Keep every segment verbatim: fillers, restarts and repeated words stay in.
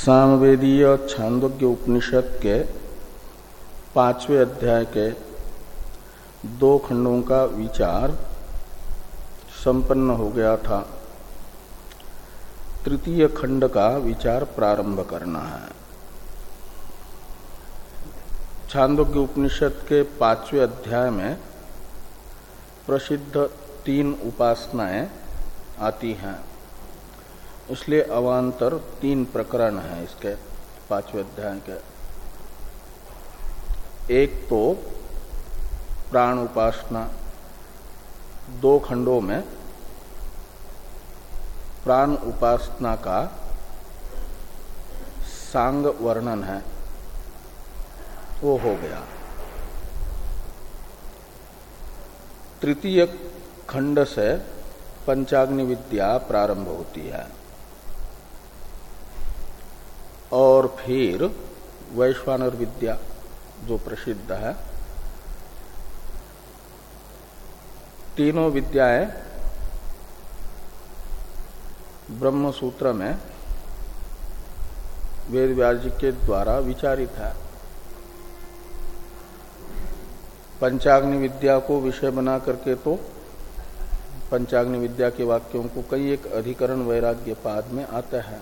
सामवेदीय छांदोग्य उपनिषद के पांचवें अध्याय के दो खंडों का विचार संपन्न हो गया था। तृतीय खंड का विचार प्रारंभ करना है। छांदोग्य उपनिषद के पांचवें अध्याय में प्रसिद्ध तीन उपासनाएं आती हैं, इसलिए अवान्तर तीन प्रकरण हैं इसके पांचवें अध्याय के। एक तो प्राण उपासना, दो खंडों में प्राण उपासना का सांग वर्णन है, वो हो गया। तृतीय खंड से पंचाग्नि विद्या प्रारंभ होती है और फिर वैश्वानर विद्या जो प्रसिद्ध है। तीनों विद्याएं ब्रह्म सूत्र में वेद व्यास जी के द्वारा विचारित है। पंचाग्नि विद्या को विषय बना करके तो पंचाग्नि विद्या के वाक्यों को कई एक अधिकरण वैराग्य पाद में आता है।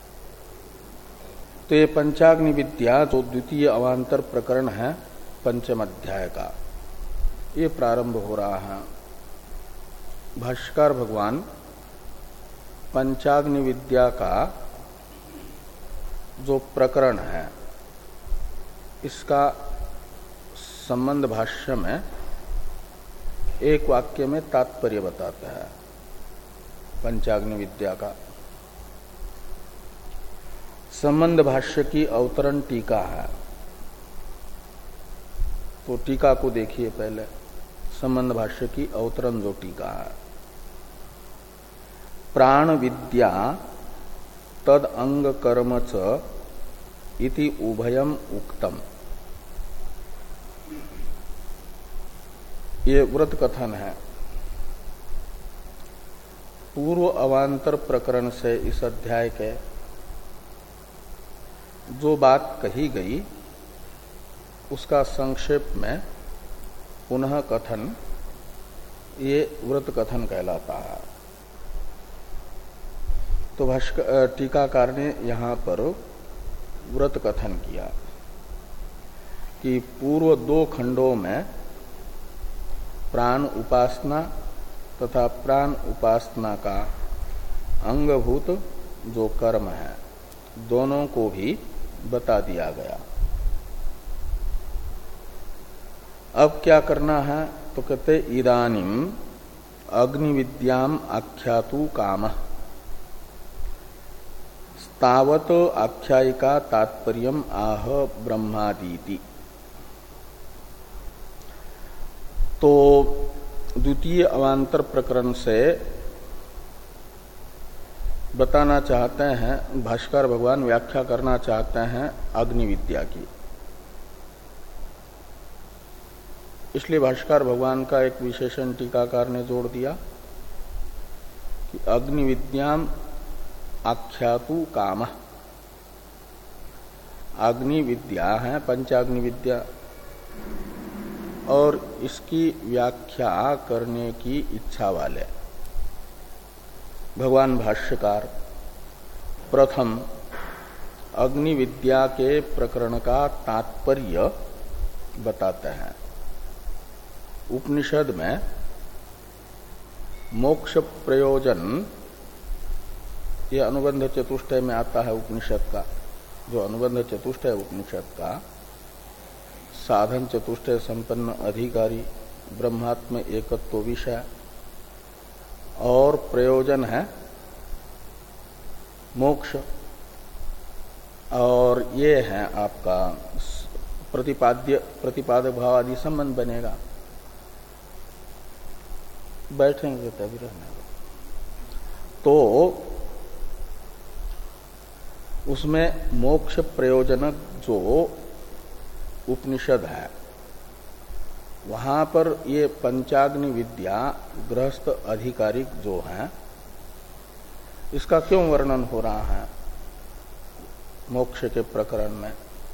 तो ये पंचाग्नि विद्या जो द्वितीय अवान्तर प्रकरण है पंचम अध्याय का, ये प्रारंभ हो रहा है। भाष्यकार भगवान पंचाग्नि विद्या का जो प्रकरण है इसका संबंध भाष्य में एक वाक्य में तात्पर्य बताता है। पंचाग्नि विद्या का संबंध भाष्य की अवतरण टीका है, तो टीका को देखिए पहले। संबंध भाष्य की अवतरण जो टीका है, प्राण विद्या तद अंग कर्म च इति उभयम उक्तम। ये व्रत कथन है। पूर्व अवान्तर प्रकरण से इस अध्याय के जो बात कही गई उसका संक्षेप में पुनः कथन, ये व्रत कथन कहलाता है। तो भाष्य टीकाकार ने यहां पर व्रत कथन किया कि पूर्व दो खंडों में प्राण उपासना तथा प्राण उपासना का अंगभूत जो कर्म है दोनों को भी बता दिया गया। अब क्या करना है तो कहते इदानीम अग्नि विद्याम आख्यातु काम तावत आख्यायिका तात्पर्यम आह ब्रह्मादीति। तो द्वितीय अवान्तर प्रकरण से बताना चाहते हैं, भाष्कर भगवान व्याख्या करना चाहते हैं अग्नि विद्या की। इसलिए भाष्कर भगवान का एक विशेषण टीकाकार ने जोड़ दिया कि अग्नि विद्याम आख्यातु काम। अग्नि विद्या है पंचाग्नि विद्या और इसकी व्याख्या करने की इच्छा वाले भगवान भाष्यकार प्रथम अग्नि विद्या के प्रकरण का तात्पर्य बताते हैं। उपनिषद में मोक्ष प्रयोजन, ये अनुबंध चतुष्टय में आता है उपनिषद का। जो अनुबंध चतुष्टय उपनिषद का साधन चतुष्टय संपन्न अधिकारी, ब्रह्मात्म एकत्व विषय और प्रयोजन है मोक्ष, और ये है आपका प्रतिपाद्य प्रतिपादक भाव आदि संबंध बनेगा। बैठेंगे तभी रहने तो उसमें मोक्ष प्रयोजनक जो उपनिषद है वहां पर ये पंचाग्नि विद्या गृहस्थ अधिकारिक जो है इसका क्यों वर्णन हो रहा है? मोक्ष के प्रकरण में।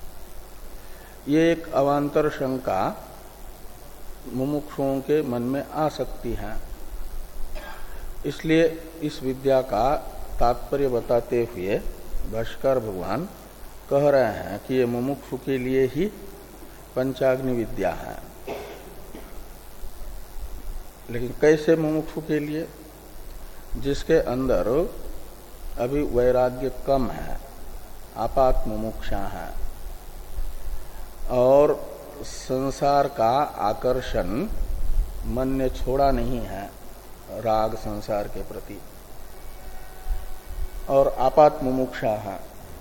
ये एक अवांतर शंका मुमुक्षुओं के मन में आ सकती है, इसलिए इस विद्या का तात्पर्य बताते हुए भाष्कर भगवान कह रहे हैं कि ये मुमुक्षु के लिए ही पंचाग्नि विद्या है। लेकिन कैसे मुमुक्षु के लिए? जिसके अंदर अभी वैराग्य कम है, आपात मुमुक्षा है, और संसार का आकर्षण मन ने छोड़ा नहीं है, राग संसार के प्रति, और आपात मुमुक्षा है,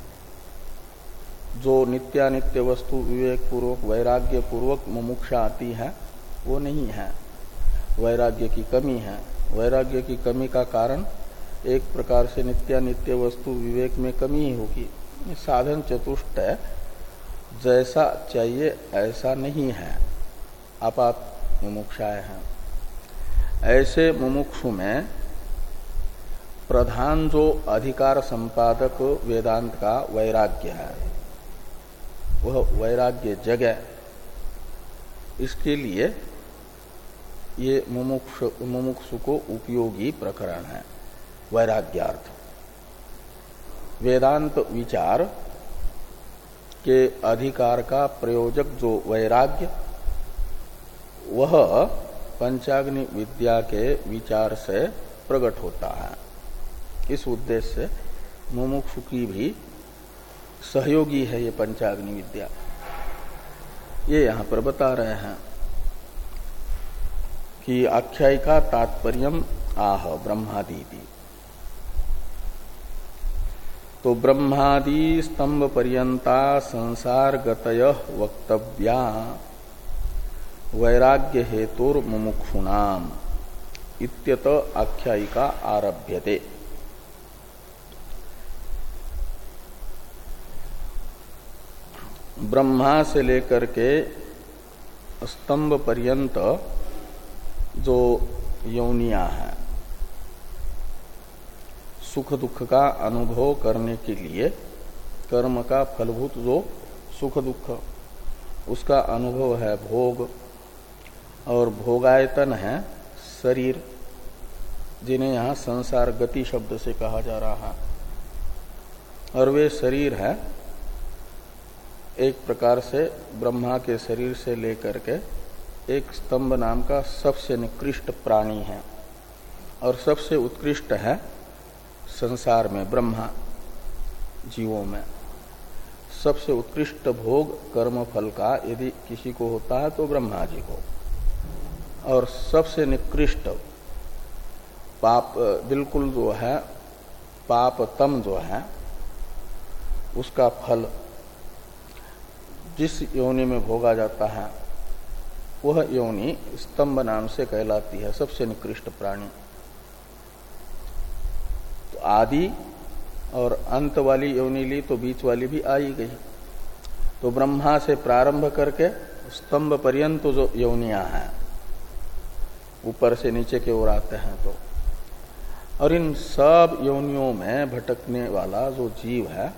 जो नित्यानित्य वस्तु विवेक पूर्वक वैराग्य पूर्वक मुमुक्षा आती है वो नहीं है, वैराग्य की कमी है। वैराग्य की कमी का कारण एक प्रकार से नित्यानित्य वस्तु विवेक में कमी ही होगी। साधन चतुष्ट है, जैसा चाहिए ऐसा नहीं है, आपात मुमुक्षाएं हैं। ऐसे मुमुक्षु में प्रधान जो अधिकार संपादक वेदांत का वैराग्य है, वह वैराग्य जगह, इसके लिए ये मुमुक्षु मुमुक्षु को उपयोगी प्रकरण है वैराग्यार्थ। वेदांत विचार के अधिकार का प्रयोजक जो वैराग्य, वह पंचाग्नि विद्या के विचार से प्रकट होता है। इस उद्देश्य से मुमुक्षु की भी सहयोगी है ये पंचाग्नि विद्या, ये यहां पर बता रहे हैं कि आख्यायिका तात्पर्यम आह ब्रह्मादीति। तो ब्रह्मादि स्तंभ पर्यंता संसार गतय वक्तव्या वैराग्य हेतुर मुमुक्षुनाम इत्यत आख्यायिका आरभ्यते। ब्रह्मा से लेकर के स्तंभ पर्यंत जो योनियां हैं, सुख दुख का अनुभव करने के लिए कर्म का फलभूत जो सुख दुख, उसका अनुभव है भोग, और भोगायतन है शरीर, जिन्हें यहाँ संसार गति शब्द से कहा जा रहा है। और वे शरीर है एक प्रकार से ब्रह्मा के शरीर से लेकर के एक स्तंभ नाम का सबसे निकृष्ट प्राणी है, और सबसे उत्कृष्ट है संसार में ब्रह्मा। जीवों में सबसे उत्कृष्ट भोग कर्म फल का यदि किसी को होता है तो ब्रह्मा जी को, और सबसे निकृष्ट पाप बिल्कुल जो है पापतम जो है उसका फल जिस योनि में भोगा जाता है वह योनि स्तंभ नाम से कहलाती है, सबसे निकृष्ट प्राणी। तो आदि और अंत वाली योनि ली तो बीच वाली भी आ ही गई। तो ब्रह्मा से प्रारंभ करके स्तंभ पर्यंत जो योनियां हैं, ऊपर से नीचे की ओर आते हैं तो, और इन सब योनियों में भटकने वाला जो जीव है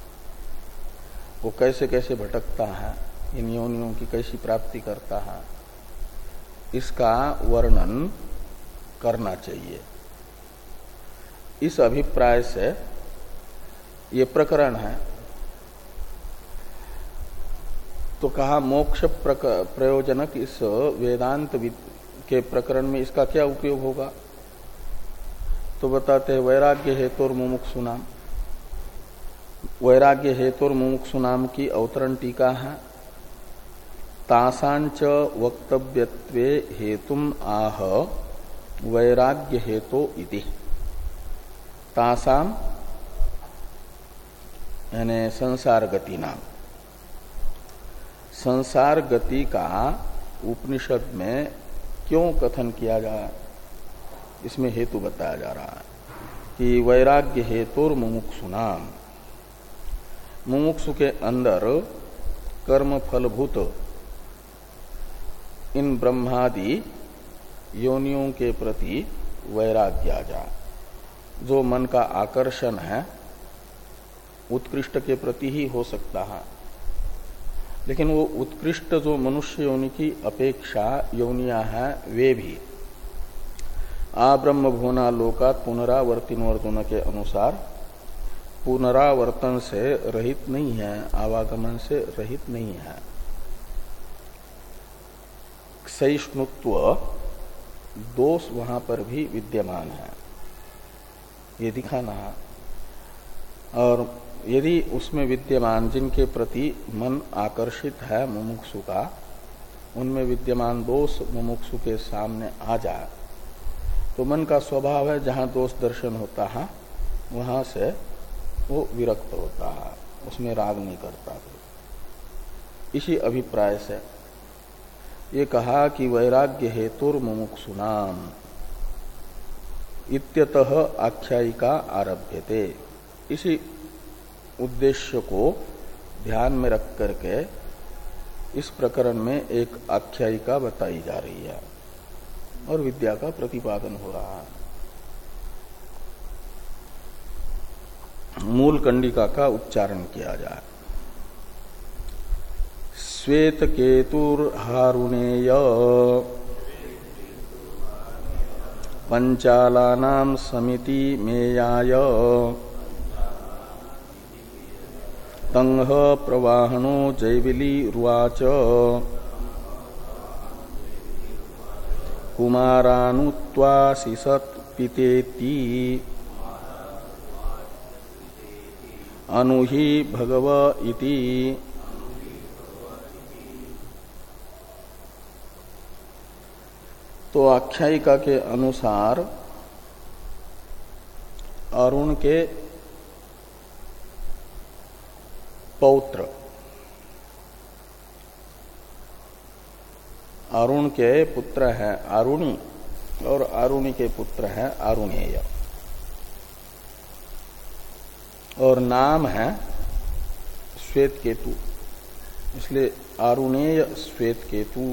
वो कैसे कैसे भटकता है, इन योनियों की कैसी प्राप्ति करता है, इसका वर्णन करना चाहिए। इस अभिप्राय से ये प्रकरण है। तो कहा मोक्ष प्रयोजनक इस वेदांत के प्रकरण में इसका क्या उपयोग होगा? तो बताते हैं वैराग्य हेतुर मुमुक्षुनाम। वैराग्य हेतुर मुमुक्षुनाम की अवतरण टीका है। तासांच वक्तव्यत्वे हेतुम आह वैराग्य हेतु इति। तासाम यानी संसार गति नाम। संसार गति का उपनिषद में क्यों कथन किया जा, इसमें हेतु बताया जा रहा है कि वैराग्य हेतुर मुमुक्षुनाम, मुमुक्षु के अंदर कर्म फलभूत इन ब्रह्मादि योनियों के प्रति वैराग्य आ जा। जो मन का आकर्षण है उत्कृष्ट के प्रति ही हो सकता है, लेकिन वो उत्कृष्ट जो मनुष्य योनि की अपेक्षा योनिया है वे भी आब्रह्म भुवना लोकात पुनरावर्तिनोर्जुन के अनुसार पुनरावर्तन से रहित नहीं है, आवागमन से रहित नहीं है। सहिष्णुत्व दोष वहां पर भी विद्यमान है, ये दिखाना है। और यदि उसमें विद्यमान जिनके प्रति मन आकर्षित है मुमुक्षु का, उनमें विद्यमान दोष मुमुक्षु के सामने आ जाए तो मन का स्वभाव है जहां दोष दर्शन होता है वहां से वो विरक्त होता है, उसमें राग नहीं करता। इसी अभिप्राय से ये कहा कि वैराग्य हेतुर मुमुक्षुनाम इत्यतः आख्यायिका आरभ्यते। इसी उद्देश्य को ध्यान में रख करके इस प्रकरण में एक आख्यायिका बताई जा रही है और विद्या का प्रतिपादन हो रहा है। मूल कंडिका का उच्चारण किया जाए। श्वेत केतुर्हारुणेय पंचालानां समिति मेयाय तंह प्रवाहनो जैविली रुवाच कुमारानुत्वासिसत् पितेति अनुहि भगव इति। तो आख्यायिका के अनुसार अरुण के पौत्र, अरुण के पुत्र है आरुणी और आरुणी के पुत्र है आरुणेय, और नाम है श्वेत केतु, इसलिए आरुणेय श्वेत केतु।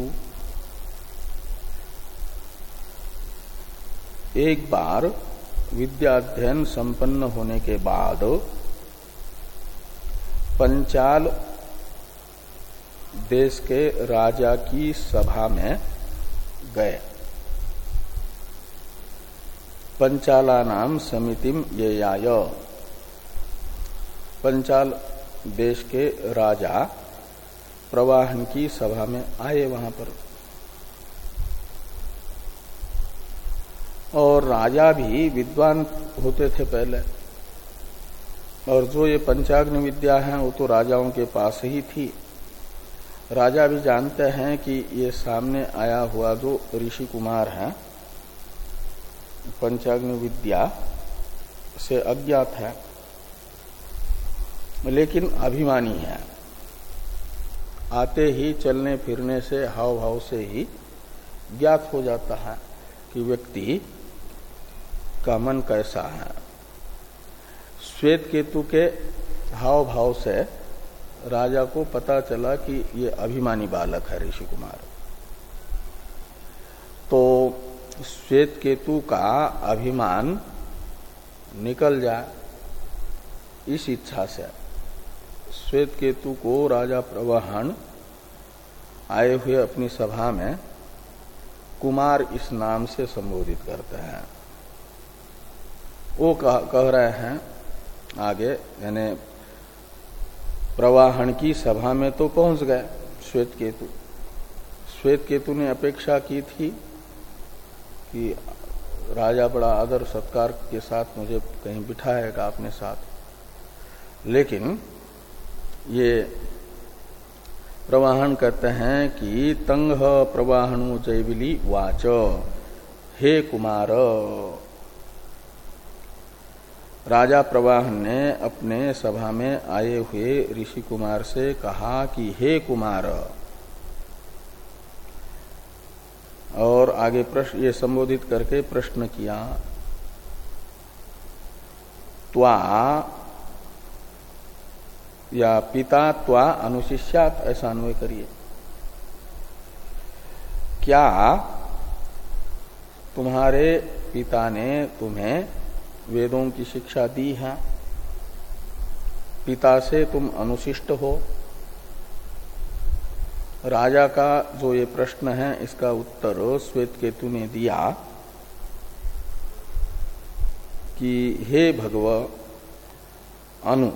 एक बार विद्याध्ययन संपन्न होने के बाद पंचाल देश के राजा की सभा में गए। पंचाला नाम समितिम येयाय, पंचाल देश के राजा प्रवाहन की सभा में आए वहां पर, और राजा भी विद्वान होते थे पहले, और जो ये पंचाग्नि विद्या है वो तो राजाओं के पास ही थी। राजा भी जानते हैं कि ये सामने आया हुआ जो ऋषि कुमार है पंचाग्नि विद्या से अज्ञात है, लेकिन अभिमानी है। आते ही चलने फिरने से हाव भाव से ही ज्ञात हो जाता है कि व्यक्ति का मन कैसा है। श्वेत केतु के हाव भाव से राजा को पता चला कि ये अभिमानी बालक है ऋषि कुमार। तो श्वेत केतु का अभिमान निकल जाए, इस इच्छा से श्वेत केतु को राजा प्रवाहन आए हुए अपनी सभा में कुमार इस नाम से संबोधित करते हैं। वो कह, कह रहे हैं आगे, यानी प्रवाहन की सभा में तो पहुंच गए श्वेत केतु। श्वेत केतु ने अपेक्षा की थी कि राजा बड़ा आदर सत्कार के साथ मुझे कहीं बिठाएगा अपने साथ, लेकिन ये प्रवाहन कहते हैं कि तंग प्रवाहणु जैविली वाच, हे कुमार। राजा प्रवाहन ने अपने सभा में आए हुए ऋषि कुमार से कहा कि हे कुमार, और आगे प्रश्न ये संबोधित करके प्रश्न किया, त्वा या पिता त्वा अनुशिष्यात, ऐसा अन्वय करिए। क्या तुम्हारे पिता ने तुम्हें वेदों की शिक्षा दी है? पिता से तुम अनुशिष्ट हो। राजा का जो ये प्रश्न है इसका उत्तर श्वेतकेतु ने दिया कि हे भगव अनु,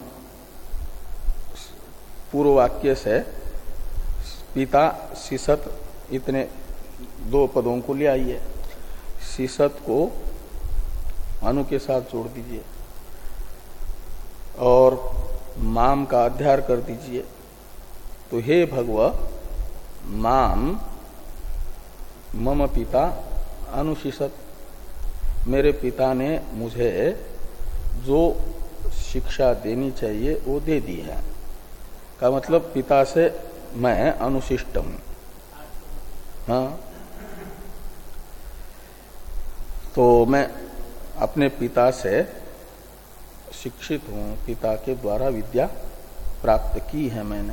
पूर्व वाक्य से पिता शिसत इतने दो पदों को ले आइए, शिसत को अनु के साथ जोड़ दीजिए और माम का अध्यार कर दीजिए। तो हे भगव माम मम पिता अनुशिषत, मेरे पिता ने मुझे जो शिक्षा देनी चाहिए वो दे दी है। का मतलब पिता से मैं अनुशिष्ट हूं। हाँ, तो मैं अपने पिता से शिक्षित हूं, पिता के द्वारा विद्या प्राप्त की है मैंने।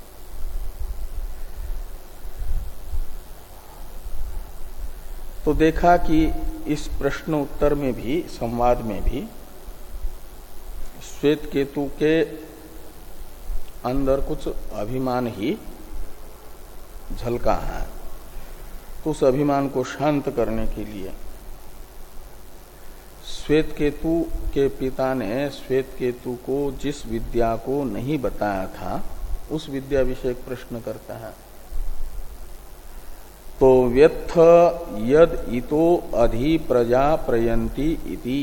तो देखा कि इस प्रश्न उत्तर में भी, संवाद में भी श्वेतकेतु के अंदर कुछ अभिमान ही झलका है। तो उस अभिमान को शांत करने के लिए श्वेतकेतु के पिता ने श्वेतकेतु को जिस विद्या को नहीं बताया था उस विद्या विषयक प्रश्न करता है। तो व्यथ यद इतो अधि प्रजा प्रयंती इति,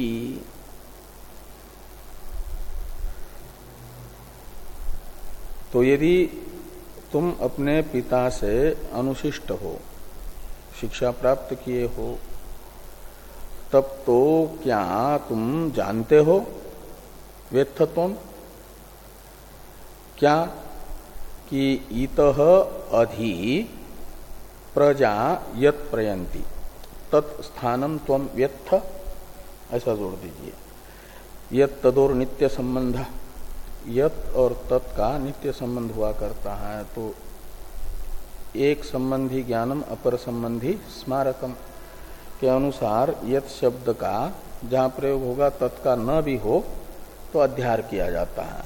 तो यदि तुम अपने पिता से अनुशिष्ट हो, शिक्षा प्राप्त किए हो, तब तो क्या तुम जानते हो व्यथत्वम, क्या कि इतः अधि प्रजा यत प्रयंती तत्स्थानम त्वम व्यथ, ऐसा जोड़ दीजिए। यत तदोर नित्य संबंध, यत और तत् का नित्य संबंध हुआ करता है। तो एक संबंधी ज्ञानम अपर संबंधी स्मारकम के अनुसार यत शब्द का जहां प्रयोग होगा तत् का न भी हो तो अध्यार किया जाता है।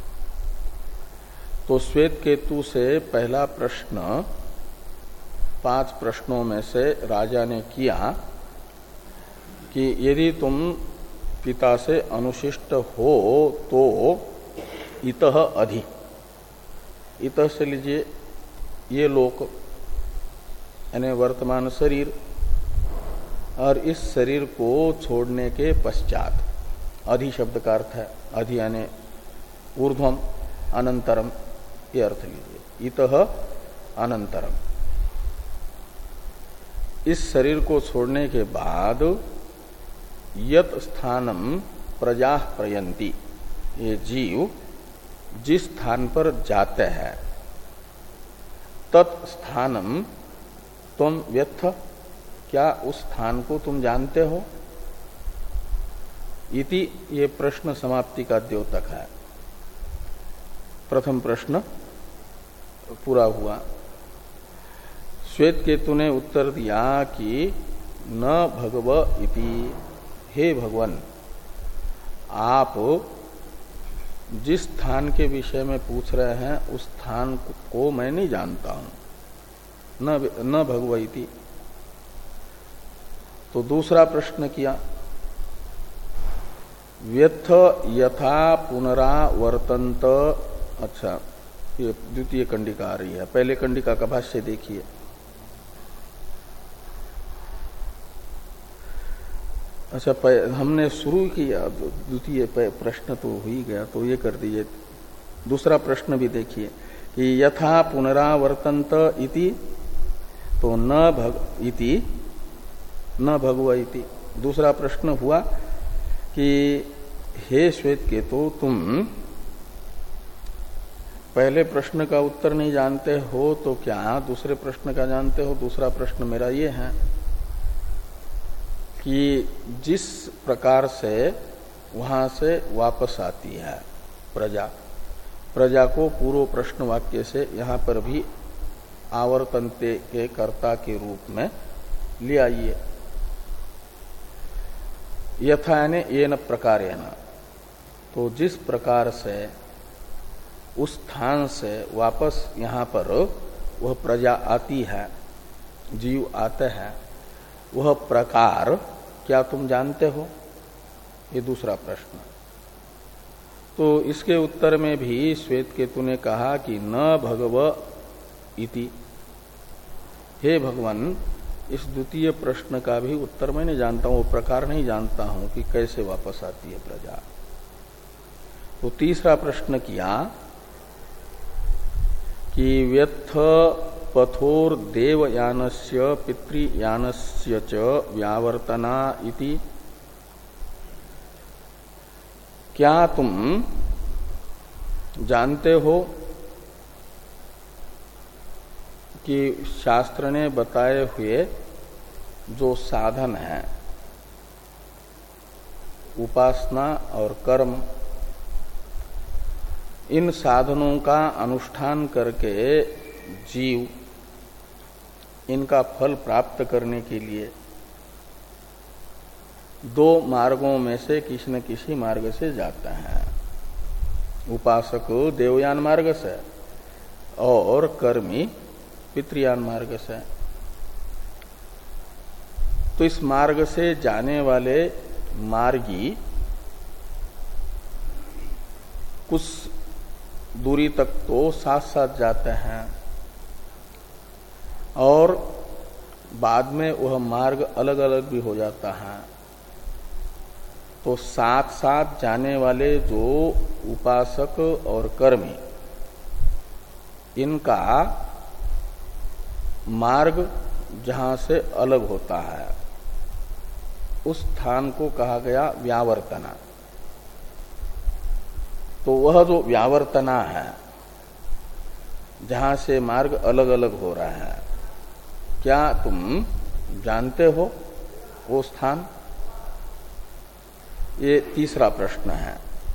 तो श्वेतकेतु से पहला प्रश्न पांच प्रश्नों में से राजा ने किया कि यदि तुम पिता से अनुशिष्ट हो तो इतः अधि, इतः से लीजिए ये लोक यानी वर्तमान शरीर, और इस शरीर को छोड़ने के पश्चात, अधि शब्द का अर्थ है अधि यानी ऊर्ध्वम अनंतरम, ये अर्थ लीजिए। इतः अनंतरम, इस शरीर को छोड़ने के बाद यत स्थानम प्रजा प्रयंती, ये जीव जिस स्थान पर जाते हैं तत्स्थानम तुम व्यथ, क्या उस स्थान को तुम जानते हो। इति ये प्रश्न समाप्ति का द्योतक है। प्रथम प्रश्न पूरा हुआ। श्वेतकेतु ने उत्तर दिया कि न भगव इति, हे भगवन आप जिस स्थान के विषय में पूछ रहे हैं उस स्थान को मैं नहीं जानता हूं, न न भगव इति। तो दूसरा प्रश्न किया, व्यथ यथा पुनरावर्तन्त, अच्छा ये द्वितीय कंडिका आ रही है, पहले कंडिका का भाष्य देखिए। अच्छा हमने शुरू किया, द्वितीय प्रश्न तो हो ही गया, तो ये कर दीजिए। दूसरा प्रश्न भी देखिए कि यथा पुनरावर्तन्त इति, तो न भग इति न भगव इति। दूसरा प्रश्न हुआ कि हे श्वेतकेतु तुम पहले प्रश्न का उत्तर नहीं जानते हो तो क्या दूसरे प्रश्न का जानते हो। दूसरा प्रश्न मेरा ये है कि जिस प्रकार से वहां से वापस आती है प्रजा, प्रजा को पूर्व प्रश्न वाक्य से यहां पर भी आवर्तन्ते के कर्ता के रूप में ले आइए। यथा यानी येन प्रकारेण, तो जिस प्रकार से उस स्थान से वापस यहाँ पर वह प्रजा आती है, जीव आते हैं, वह प्रकार क्या तुम जानते हो? ये दूसरा प्रश्न। तो इसके उत्तर में भी श्वेतकेतु ने कहा कि न भगव इति, हे भगवान, इस द्वितीय प्रश्न का भी उत्तर मैं नहीं जानता हूं, वो प्रकार नहीं जानता हूं कि कैसे वापस आती है प्रजा। तो तीसरा प्रश्न किया कि व्यथ पथोर देवयानस्य पितृयानस्य च व्यावर्तना इति, क्या तुम जानते हो कि शास्त्र ने बताए हुए जो साधन है उपासना और कर्म, इन साधनों का अनुष्ठान करके जीव इनका फल प्राप्त करने के लिए दो मार्गों में से किसी न किसी मार्ग से जाता है। उपासक देवयान मार्ग से और कर्मी पितृयान मार्ग से। तो इस मार्ग से जाने वाले मार्गी कुछ दूरी तक तो साथ साथ जाते हैं और बाद में वह मार्ग अलग अलग भी हो जाता है। तो साथ साथ जाने वाले जो उपासक और कर्मी, इनका मार्ग जहां से अलग होता है उस स्थान को कहा गया व्यावर्तना। तो वह जो व्यावर्तना है जहां से मार्ग अलग अलग हो रहा है, क्या तुम जानते हो वो स्थान? ये तीसरा प्रश्न है।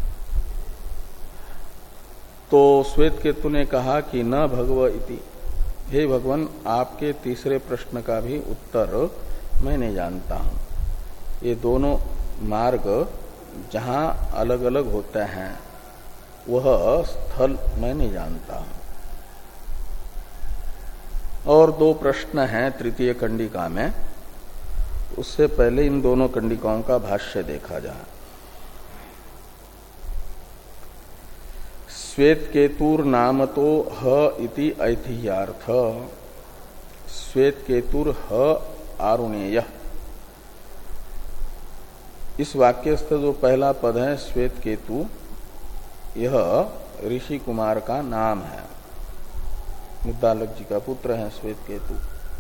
तो श्वेतकेतु ने कहा कि न भगव इति, हे भगवान, आपके तीसरे प्रश्न का भी उत्तर मैं नहीं जानता हूं। ये दोनों मार्ग जहां अलग अलग होते हैं वह स्थल मैं नहीं जानता हूं। और दो प्रश्न हैं तृतीय कंडिका में, उससे पहले इन दोनों कंडिकाओं का भाष्य देखा जाए। श्वेतकेतुर नाम तो ह इति ऐतिह्यार्थ, श्वेतकेतुर ह आरुणेय। इस वाक्यस्थ जो पहला पद है श्वेतकेतु, यह ऋषि कुमार का नाम है, मुद्दालक जी का पुत्र है श्वेतकेतु।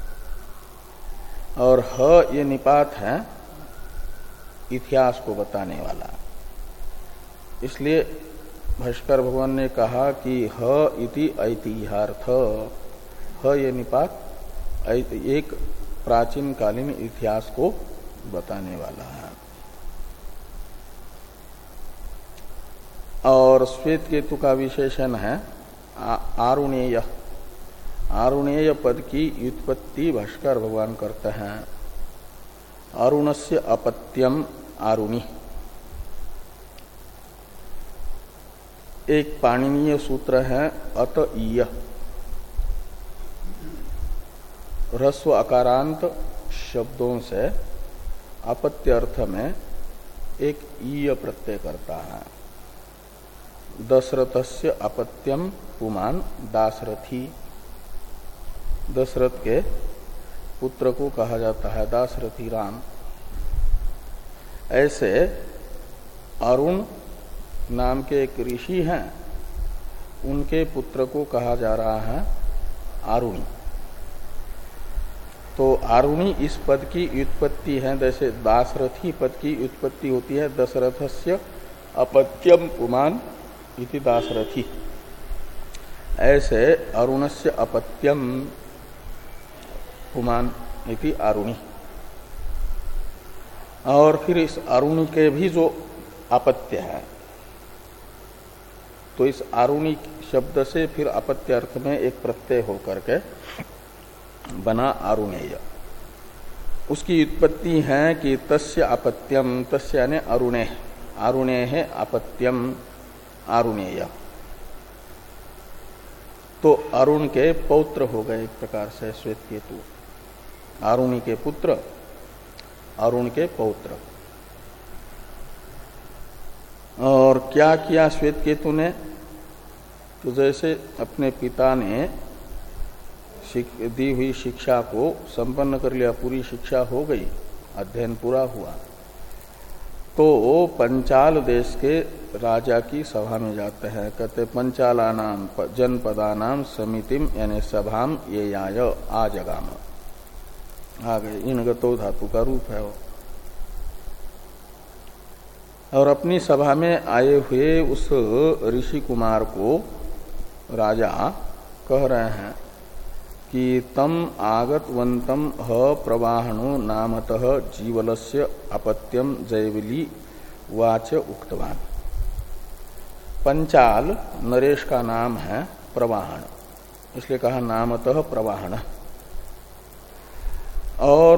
और ह ये निपात है इतिहास को बताने वाला, इसलिए भाष्कर भगवान ने कहा कि ह इति ऐतिह्यार्थ, ह ये निपात एक प्राचीन कालीन इतिहास को बताने वाला है। और श्वेतकेतु का विशेषण है आरुणेय। आरुणेय पद की व्युत्पत्ति भाष्कर भगवान करते हैं अरुणस्य अपत्यम आरुणि। एक पाणिनीय सूत्र है अत ईय, ह्रस्व अकारांत शब्दों से अपत्य अर्थ में एक ईय प्रत्यय करता है। दशरथस्य अपत्यम पुमान दासरथी, दशरथ के पुत्र को कहा जाता है दासरथी राम। ऐसे अरुण नाम के एक ऋषि हैं, उनके पुत्र को कहा जा रहा है आरुणी। तो आरुणी इस पद की व्युत्पत्ति है, जैसे दासरथी पद की व्युत्पत्ति होती है दशरथस्य अपत्यम पुमान इति दासरथी, ऐसे अरुणस्य अपत्यम पुमान इति आरुणी। और फिर इस अरुणी के भी जो अपत्य है, तो इस आरुणी शब्द से फिर अपत्य अर्थ में एक प्रत्यय होकर के बना आरुणेय। उसकी उत्पत्ति है कि तस्य अपत्यम, तस्य यानी अरुणे, अरुणे है अपत्यम आरुणेय। तो अरुण के पौत्र हो गए एक प्रकार से श्वेत केतु, आरुणि के पुत्र, अरुण के पौत्र। और क्या किया श्वेत केतु ने? तो जैसे अपने पिता ने दी हुई शिक्षा को संपन्न कर लिया, पूरी शिक्षा हो गई, अध्ययन पूरा हुआ, तो पंचाल देश के राजा की सभा में जाते हैं। कहते पंचालानाम जनपदानाम समितिम यानी सभाम ये याय आ जगाम, आ गए। इनगतो धातु का रूप है वो। और अपनी सभा में आए हुए उस ऋषि कुमार को राजा कह रहे हैं कि तम आगतवंतम ह प्रवाहणो नामतः जीवलस्य अपत्यम जयवली वाच उक्तवान। पंचाल नरेश का नाम है प्रवाहण, इसलिए कहा नामतः प्रवाहण। और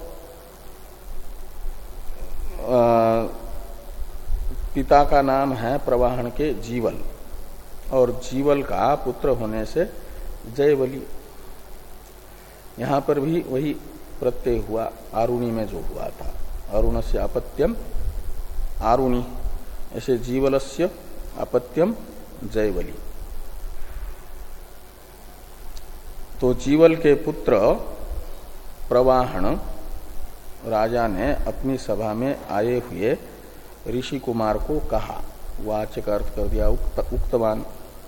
आ, पिता का नाम है प्रवाहण के जीवल, और जीवल का पुत्र होने से जयवली। यहां पर भी वही प्रत्यय हुआ आरुणि में जो हुआ था, अरुणस्य अपत्यम आरुणि, ऐसे जीवलस्य अपत्यम जयवली। तो जीवल के पुत्र प्रवाहण राजा ने अपनी सभा में आए हुए ऋषि कुमार को कहा, वाचक अर्थ कर दिया उक्त, उक्तवान।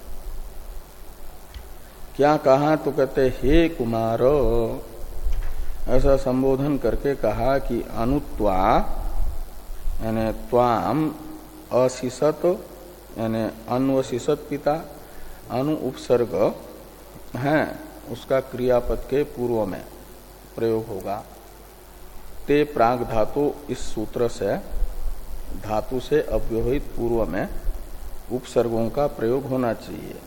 क्या कहा? तो कहते हे कुमार, ऐसा संबोधन करके कहा कि अनुत्वा यानी त्वाम अशिसत यानी अन्वशिसत पिता, अनु उपसर्ग है उसका क्रियापद के पूर्व में प्रयोग होगा। ते प्राग धातु इस सूत्र से धातु से अव्यवहित पूर्व में उपसर्गों का प्रयोग होना चाहिए।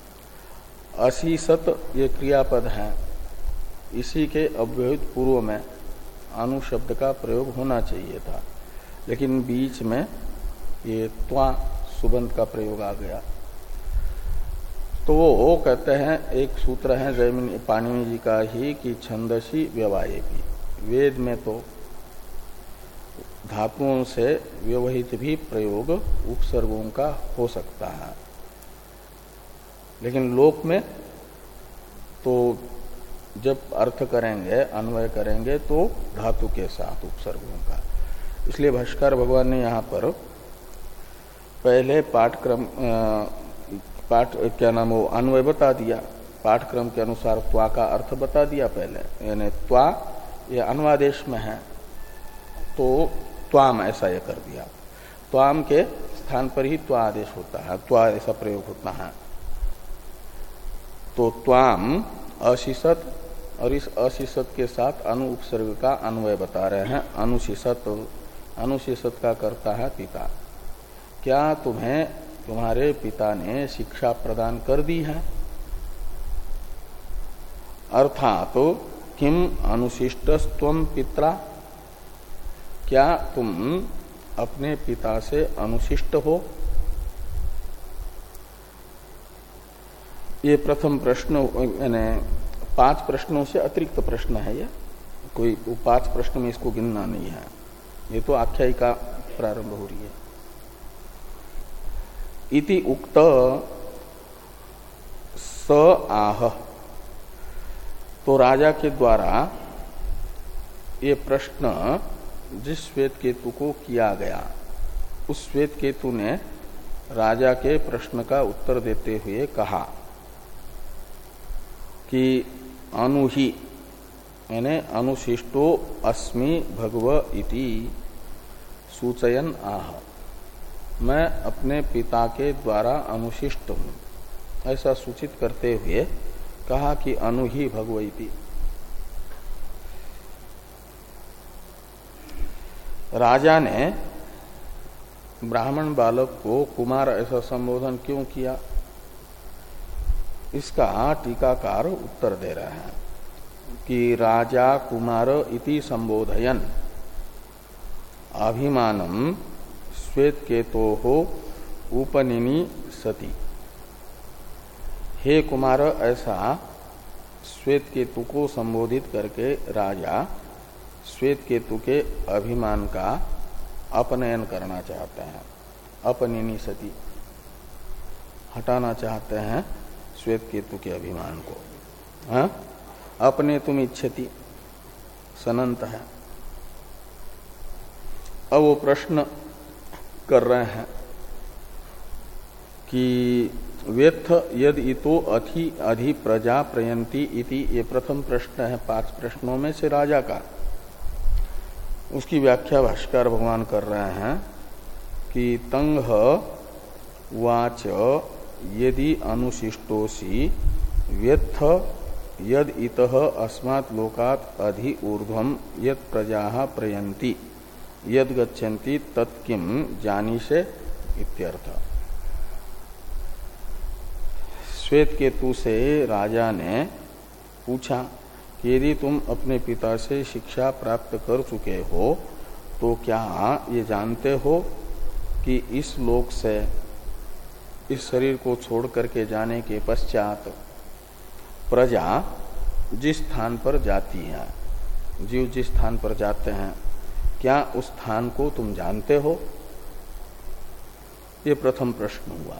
अशीसत ये क्रियापद है, इसी के अव्यवहित पूर्व में अनु शब्द का प्रयोग होना चाहिए था, लेकिन बीच में ये त्वा सुबंत का प्रयोग आ गया। तो वो कहते हैं, एक सूत्र है जैमिनी पाणिनि जी का ही कि छंदसी व्यवाये भी, वेद में तो धातुओं से व्यवहित भी प्रयोग उपसर्गों का हो सकता है, लेकिन लोक में तो जब अर्थ करेंगे, अन्वय करेंगे तो धातु के साथ उपसर्गों का। इसलिए भाष्कर भगवान ने यहाँ पर पहले पाठक्रम पाठ क्या नाम वो अन्वय बता दिया, पाठक्रम के अनुसार त्वा का अर्थ बता दिया पहले, यानी त्वा ये अन्वादेश में है तो त्वाम ऐसा ये कर दिया। त्वाम के स्थान पर ही त्वा आदेश होता है, त्वा ऐसा प्रयोग होता है। तो त्वाम अशिसत, और इस अशिसत के साथ अनु उपसर्ग का अन्वय बता रहे हैं। अनुशिसत, अनुशिसत का करता है पिता। क्या तुम्हें तुम्हारे पिता ने शिक्षा प्रदान कर दी है? अर्थात तो किम अनुशिष्टस्त्वम पित्रा, क्या तुम अपने पिता से अनुशिष्ट हो? ये प्रथम प्रश्न, यानी पांच प्रश्नों से अतिरिक्त प्रश्न है। ये कोई पांच प्रश्न में इसको गिनना नहीं है, ये तो आख्यायिका प्रारंभ हो रही है। इति उक्त स आह, तो राजा के द्वारा ये प्रश्न जिस श्वेत केतु को किया गया, उस श्वेत केतु ने राजा के प्रश्न का उत्तर देते हुए कहा कि अनुहि यानी अनुशिष्टो अस्मि भगव इति सूचयन आह, मैं अपने पिता के द्वारा अनुशिष्ट हूं, ऐसा सूचित करते हुए कहा कि अनुहि भगव इति। राजा ने ब्राह्मण बालक को कुमार ऐसा संबोधन क्यों किया, इसका टीकाकार उत्तर दे रहे हैं कि राजा कुमार इति संबोधयन अभिमानम श्वेत केतो हो उपनिनी सती हे कुमार, ऐसा श्वेत केतु को संबोधित करके राजा श्वेत केतु के अभिमान का अपनयन करना चाहते हैं। अपनिनी सती, हटाना चाहते हैं श्वेत केतु के अभिमान को। हाँ? अपने तुम इच्छति सनंत है। अब वो प्रश्न कर रहे हैं कि व्यथ यद इतो अथि अधि प्रजा प्रयंती इति, ये प्रथम प्रश्न है पांच प्रश्नों में से राजा का। उसकी व्याख्या भाष्कर भगवान कर रहे हैं कि तंग वाच यदि अनुशिष्टोसी व्यथ यद इतः अस्मात् लोकात् अधि ऊर्ध्वम यद प्रजा प्रयंती यद गच्छन्ति तत्किम जानीषे इत्यर्थ। श्वेत केतु से राजा ने पूछा कि यदि तुम अपने पिता से शिक्षा प्राप्त कर चुके हो तो क्या ये जानते हो कि इस लोक से, इस शरीर को छोड़ करके जाने के पश्चात प्रजा जिस स्थान पर जाती है, जीव जिस स्थान पर जाते हैं, क्या उस स्थान को तुम जानते हो? ये प्रथम प्रश्न हुआ।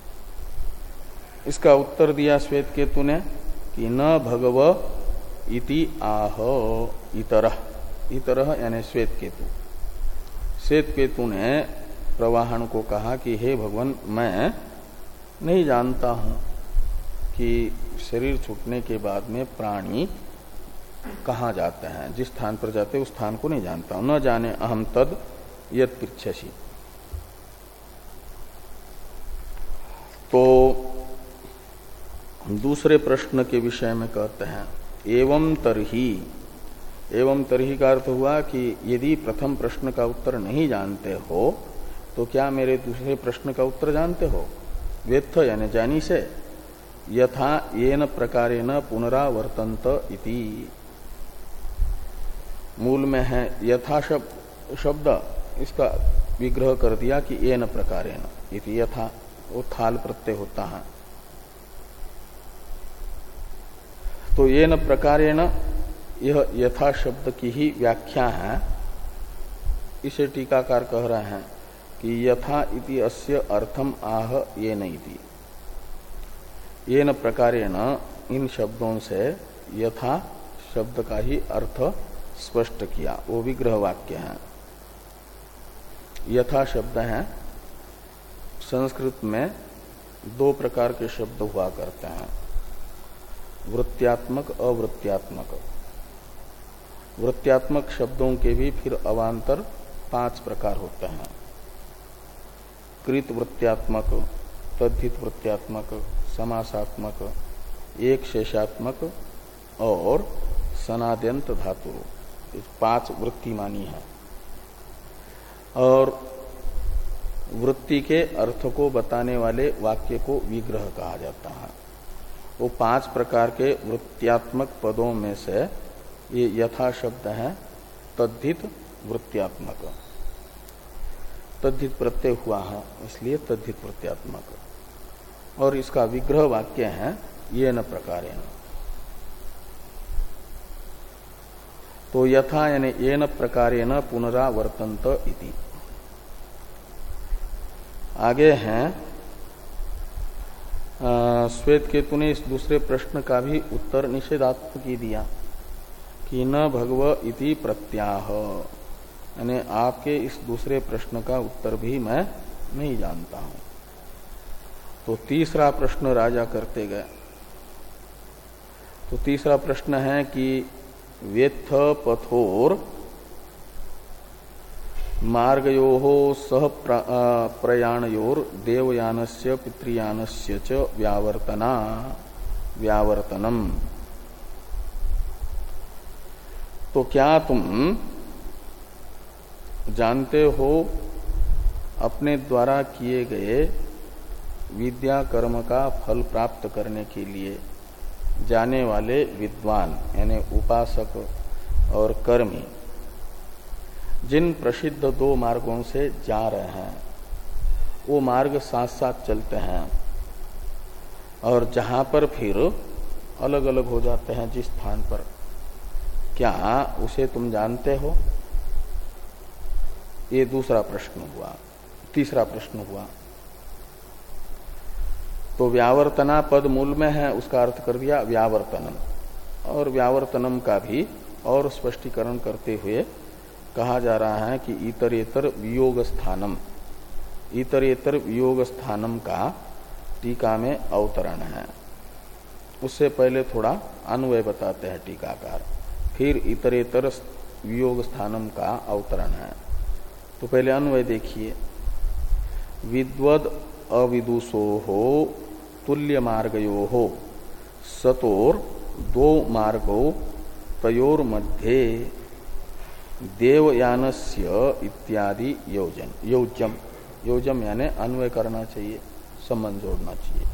इसका उत्तर दिया श्वेत केतु ने कि न भगव इति आह इतरह। इतरह यानी श्वेत केतु। श्वेत केतु ने प्रवाहन को कहा कि हे भगवान, मैं नहीं जानता हूं कि शरीर छूटने के बाद में प्राणी कहाँ जाते हैं, जिस स्थान पर जाते उस स्थान को नहीं जानता हूं। न जाने अहम तद यत् पृच्छसि। तो दूसरे प्रश्न के विषय में कहते हैं एवं तरही। एवं तरही का अर्थ हुआ कि यदि प्रथम प्रश्न का उत्तर नहीं जानते हो तो क्या मेरे दूसरे प्रश्न का उत्तर जानते हो? वेत्थ यानी जानी से, यथा येन प्रकारेण पुनरावर्तन्त इति। मूल में है यथा शब्द, इसका विग्रह कर दिया कि येन प्रकारेण इति। यथा वो थाल प्रत्यय होता है, तो येन प्रकारेण यह यथा शब्द की ही व्याख्या है। इसे टीकाकार कह रहे हैं कि यथा इति अस्य अर्थम आह येन इति। येन प्रकारेण इन शब्दों से यथा शब्द का ही अर्थ स्पष्ट किया, वो विग्रह वाक्य है। यथा शब्द है, संस्कृत में दो प्रकार के शब्द हुआ करते हैं, वृत्त्यात्मक अवृत्त्यात्मक। वृत्त्यात्मक शब्दों के भी फिर अवान्तर पांच प्रकार होते हैं। कृत वृत्त्यात्मक, तद्धित वृत्त्यात्मक, समासात्मक, एक शेषात्मक और सनाद्यंत धातु। पांच वृत्ति मानी है। और वृत्ति के अर्थ को बताने वाले वाक्य को विग्रह कहा जाता है। वो पांच प्रकार के वृत्त्यात्मक पदों में से ये यथा शब्द है तद्धित वृत्त्यात्मक। तद्धित प्रत्यय हुआ है इसलिए तद्धित वृत्त्यात्मक। और इसका विग्रह वाक्य है ये न प्रकारेण। तो यथा यानी ये न प्रकारेण पुनरावर्तन्त इति। आगे हैं श्वेत केतु ने इस दूसरे प्रश्न का भी उत्तर निषेधात्मक ही दिया कि न भगव इति प्रत्याह, यानी आपके इस दूसरे प्रश्न का उत्तर भी मैं नहीं जानता हूं। तो तीसरा प्रश्न राजा करते गए। तो तीसरा प्रश्न है कि वेत्थ पथोर मार्गयोः सह प्रयाणयोर देवयानस्य पितृयानस्य च व्यावर्तना व्यावर्तनम। तो क्या तुम जानते हो अपने द्वारा किए गए विद्या कर्म का फल प्राप्त करने के लिए जाने वाले विद्वान यानी उपासक और कर्मी जिन प्रसिद्ध दो मार्गों से जा रहे हैं वो मार्ग साथ साथ चलते हैं और जहां पर फिर अलग अलग हो जाते हैं जिस स्थान पर, क्या उसे तुम जानते हो? ये दूसरा प्रश्न हुआ। तीसरा प्रश्न हुआ तो व्यावर्तना पद मूल में है, उसका अर्थ कर दिया व्यावर्तनम। और व्यावर्तनम का भी और स्पष्टीकरण करते हुए कहा जा रहा है कि इतरेतर वियोग स्थानम, इतरेतर वियोग स्थानम का टीका में अवतरण है। उससे पहले थोड़ा अन्वय बताते हैं टीकाकार, फिर इतरेतर वियोग स्थानम का अवतरण है। तो पहले अन्वय देखिए। विद्वद अविदुषो हो तुल्य मार्गयो हो सतोर दो मार्गो तयोर मध्य देवयानस्य इत्यादि योजन योजम योजम यानी अन्वय करना चाहिए, संबंध जोड़ना चाहिए।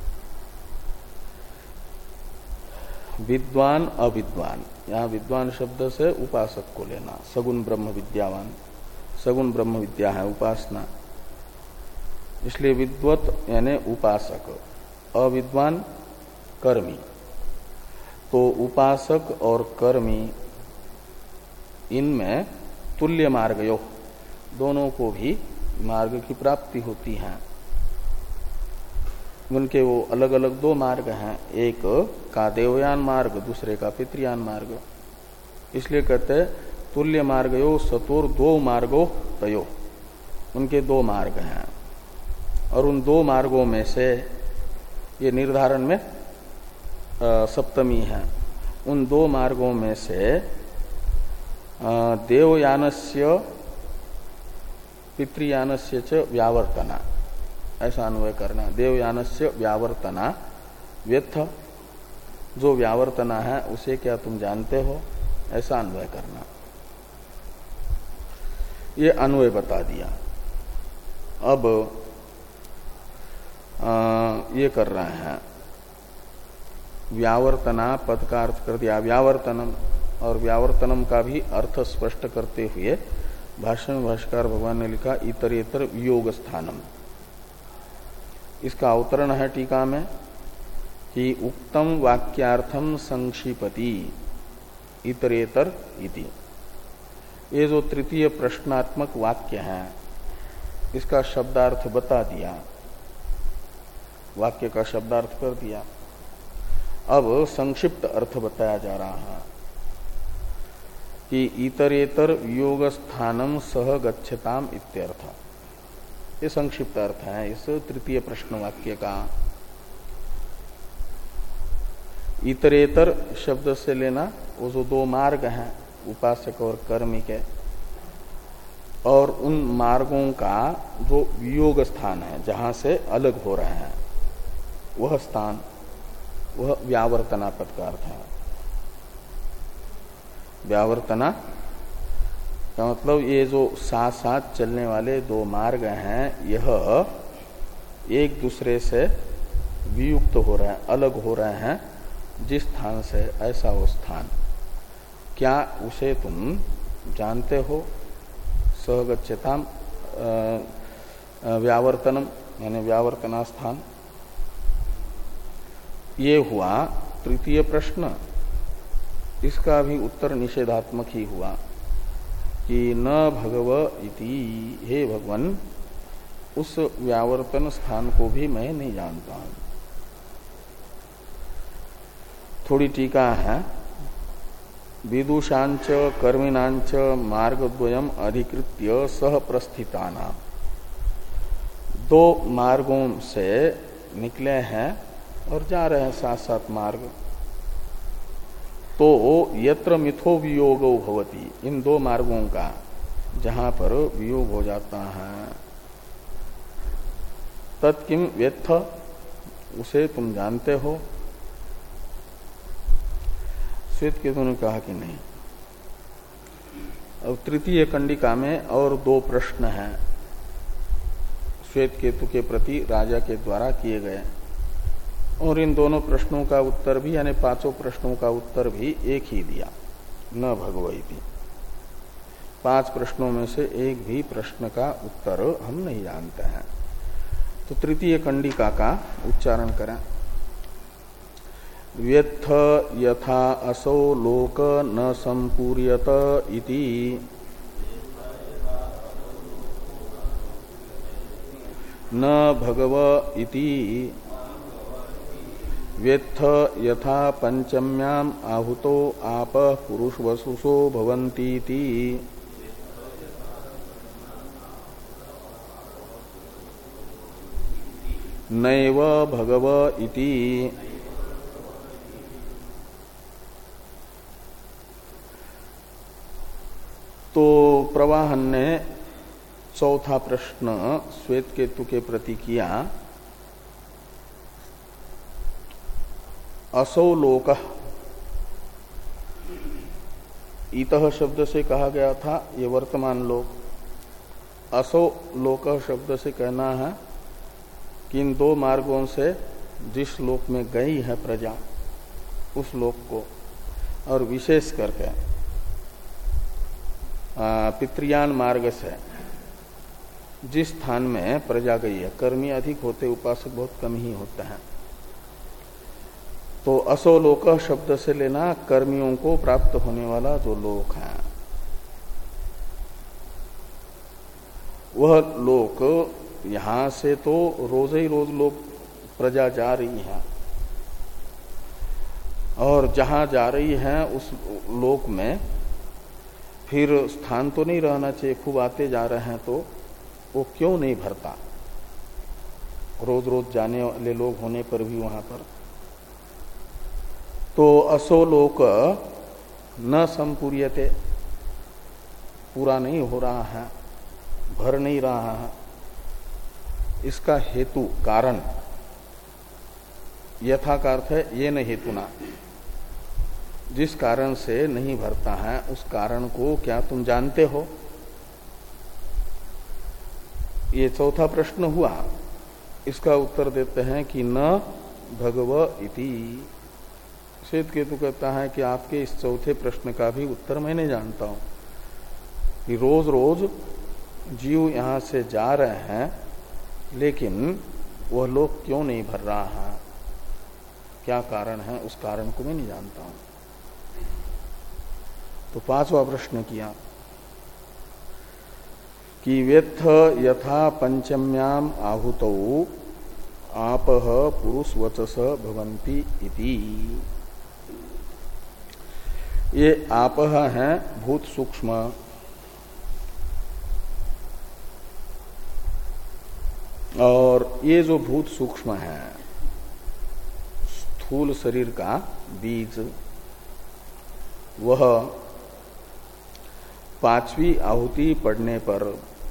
विद्वान अविद्वान, यहाँ विद्वान शब्द से उपासक को लेना। सगुण ब्रह्म विद्यावान, सगुण ब्रह्म विद्या है उपासना, इसलिए विद्वत यानी उपासक, अविद्वान कर्मी। तो उपासक और कर्मी इनमें तुल्य मार्गयो, दोनों को भी मार्ग की प्राप्ति होती है। उनके वो अलग अलग दो मार्ग हैं, एक का देवयान मार्ग, दूसरे का पितृयान मार्ग। इसलिए कहते हैं तुल्य मार्गयो सतोर दो मार्गो तयो, उनके दो मार्ग हैं। और उन दो मार्गों में से ये निर्धारण में आ, सप्तमी है। उन दो मार्गों में से आ, देवयानस्य पितृयानस्य च व्यावर्तना, ऐसा अन्वय करना। देवयानस्य व्यावर्तना व्यथ, जो व्यावर्तना है उसे क्या तुम जानते हो, ऐसा अन्वय करना। ये अन्वय बता दिया। अब आ, ये कर रहे हैं व्यावर्तना पद का अर्थ कर दिया व्यावर्तनम, और व्यावर्तनम का भी अर्थ स्पष्ट करते हुए भाष्य में भाष्यकार भगवान ने लिखा इतरेतर वियोग स्थानम। इसका अवतरण है टीका में कि उक्तम वाक्यार्थम संक्षिपति इतरेतर इति। ये जो तृतीय प्रश्नात्मक वाक्य है इसका शब्दार्थ बता दिया, वाक्य का शब्दार्थ कर दिया। अब संक्षिप्त अर्थ बताया जा रहा है कि इतरेतर वियोग स्थानम सह गच्छताम इत्यर्थ। ये संक्षिप्त अर्थ है इस तृतीय प्रश्न वाक्य का। इतरेतर शब्द से लेना वो जो दो मार्ग हैं उपासक और कर्मी के, और उन मार्गों का जो वियोग स्थान है जहां से अलग हो रहे हैं वह स्थान, वह व्यावर्तना पद का अर्थ है। व्यावर्तना का मतलब ये जो साथ साथ चलने वाले दो मार्ग हैं यह एक दूसरे से वियुक्त हो रहे हैं, अलग हो रहे हैं जिस स्थान से, ऐसा वो स्थान। क्या उसे तुम जानते हो? सहगच्छताम व्यावर्तनम यानी व्यावर्तना स्थान। ये हुआ तृतीय प्रश्न। इसका भी उत्तर निषेधात्मक ही हुआ कि न भगव इति, हे भगवन उस व्यावर्तन स्थान को भी मैं नहीं जानता हूं। थोड़ी टीका है। विदुषांच कर्मिणांच मार्गद्वयम अधिकृत्य सह प्रस्थितानां, दो मार्गों से निकले हैं और जा रहे हैं साथ साथ मार्ग। तो यत्र मिथो वियोगो भवति, इन दो मार्गों का जहां पर वियोग हो जाता है, तत्किम व्यथ, उसे तुम जानते हो? श्वेत केतु ने कहा कि नहीं। अब तृतीय कंडिका में और दो प्रश्न हैं श्वेत केतु के प्रति राजा के द्वारा किए गए, और इन दोनों प्रश्नों का उत्तर भी यानी पांचों प्रश्नों का उत्तर भी एक ही दिया, न भगवती। पांच प्रश्नों में से एक भी प्रश्न का उत्तर हम नहीं जानते हैं। तो तृतीय कंडिका का उच्चारण करें। व्यथ यथा असौ लोक न संपूर्यत इति न भगव इति व्यथ यथा पंचम्याम आहुतो आप पुरुष वसुसो भवन्तीति नैव भगव इति। तो प्रवाहन ने चौथा प्रश्न श्वेत केतु के प्रति किया। असौ लोक, इतः शब्द से कहा गया था ये वर्तमान लोक। असौ लोक शब्द से कहना है कि इन दो मार्गों से जिस लोक में गई है प्रजा उस लोक को, और विशेष करके पितृयान मार्ग से जिस स्थान में प्रजा गई है, कर्मी अधिक होते उपासक बहुत कम ही होते हैं, तो असो लोक शब्द से लेना कर्मियों को प्राप्त होने वाला जो लोक है वह लोक। यहां से तो रोज ही रोज लोग प्रजा जा रही है, और जहां जा रही है उस लोक में फिर स्थान तो नहीं रहना चाहिए, खूब आते जा रहे हैं तो वो क्यों नहीं भरता, रोज रोज जाने वाले लोग होने पर भी वहां पर। तो असो लोक न संपूर्यते, पूरा नहीं हो रहा है, भर नहीं रहा है। इसका हेतु कारण यथा का अर्थ है ये न हेतुना, जिस कारण से नहीं भरता है उस कारण को क्या तुम जानते हो। ये चौथा प्रश्न हुआ। इसका उत्तर देते हैं कि न भगव इति। श्वेत केतु कहता है कि आपके इस चौथे प्रश्न का भी उत्तर मैंने जानता हूं कि रोज रोज जीव यहां से जा रहे हैं, लेकिन वह लोक क्यों नहीं भर रहा है, क्या कारण है, उस कारण को मैं नहीं जानता हूं। तो पांचवा प्रश्न किया कि व्यथ यथा पंचम्याम आहुतौ आपह पुरुष वचस भवन्ति इति। ये आपह है भूत सूक्ष्म, और ये जो भूत सूक्ष्म है स्थूल शरीर का बीज, वह पांचवी आहुति पड़ने पर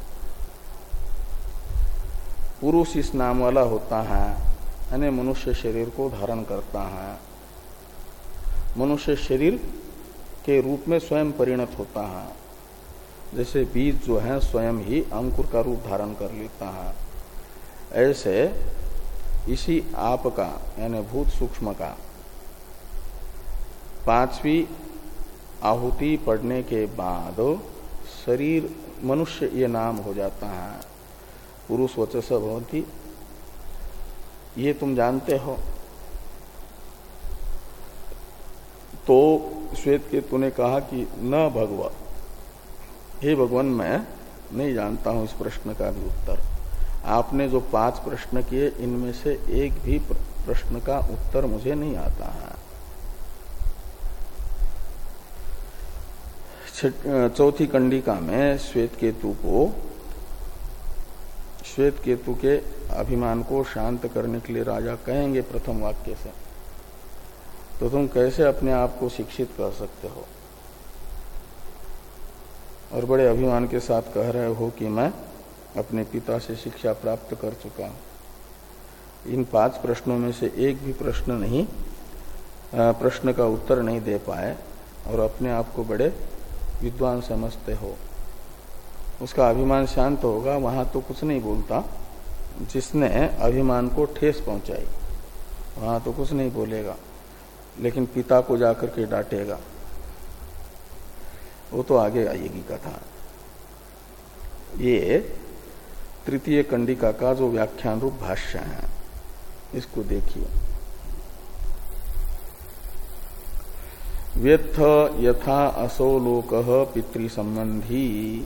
पुरुष इस नाम वाला होता है, यानी मनुष्य शरीर को धारण करता है, मनुष्य शरीर के रूप में स्वयं परिणत होता है। जैसे बीज जो है स्वयं ही अंकुर का रूप धारण कर लेता है, ऐसे इसी आप का यानी भूत सूक्ष्म का पांचवी आहुति पड़ने के बाद शरीर मनुष्य ये नाम हो जाता है, पुरुष वचस भवन्ति। ये तुम जानते हो। तो श्वेत केतु ने कहा कि न भगवा, हे भगवान मैं नहीं जानता हूं इस प्रश्न का भी उत्तर। आपने जो पांच प्रश्न किए इनमें से एक भी प्रश्न का उत्तर मुझे नहीं आता है। चौथी कंडिका में श्वेत केतु को श्वेत केतु के अभिमान को शांत करने के लिए राजा कहेंगे प्रथम वाक्य से, तो तुम कैसे अपने आप को शिक्षित कर सकते हो, और बड़े अभिमान के साथ कह रहे हो कि मैं अपने पिता से शिक्षा प्राप्त कर चुका हूं। इन पांच प्रश्नों में से एक भी प्रश्न नहीं प्रश्न का उत्तर नहीं दे पाए और अपने आप को बड़े विद्वान समझते हो। उसका अभिमान शांत होगा, वहां तो कुछ नहीं बोलता। जिसने अभिमान को ठेस पहुंचाई वहां तो कुछ नहीं बोलेगा, लेकिन पिता को जाकर के डांटेगा, वो तो आगे आएगी कथा। ये तृतीय कंडिका का जो व्याख्यान रूप भाष्य है, इसको देखिए। व्यथ यथा असो लोकः पितृसंबंधी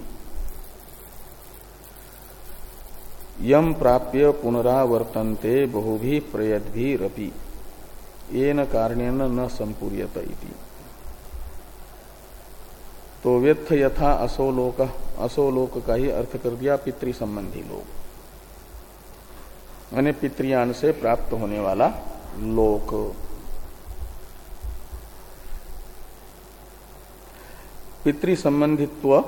यम प्राप्य पुनरावर्तन्ते बहुभी प्रयद्भिरपि येन कारणेन न संपूर्यत इति। तो व्यथ यथा असोलोक, असोलोक का ही अर्थ कर दिया पितृ संबंधी लोक, यानी पितृयान से प्राप्त होने वाला लोक। पितृ संबंधित्व,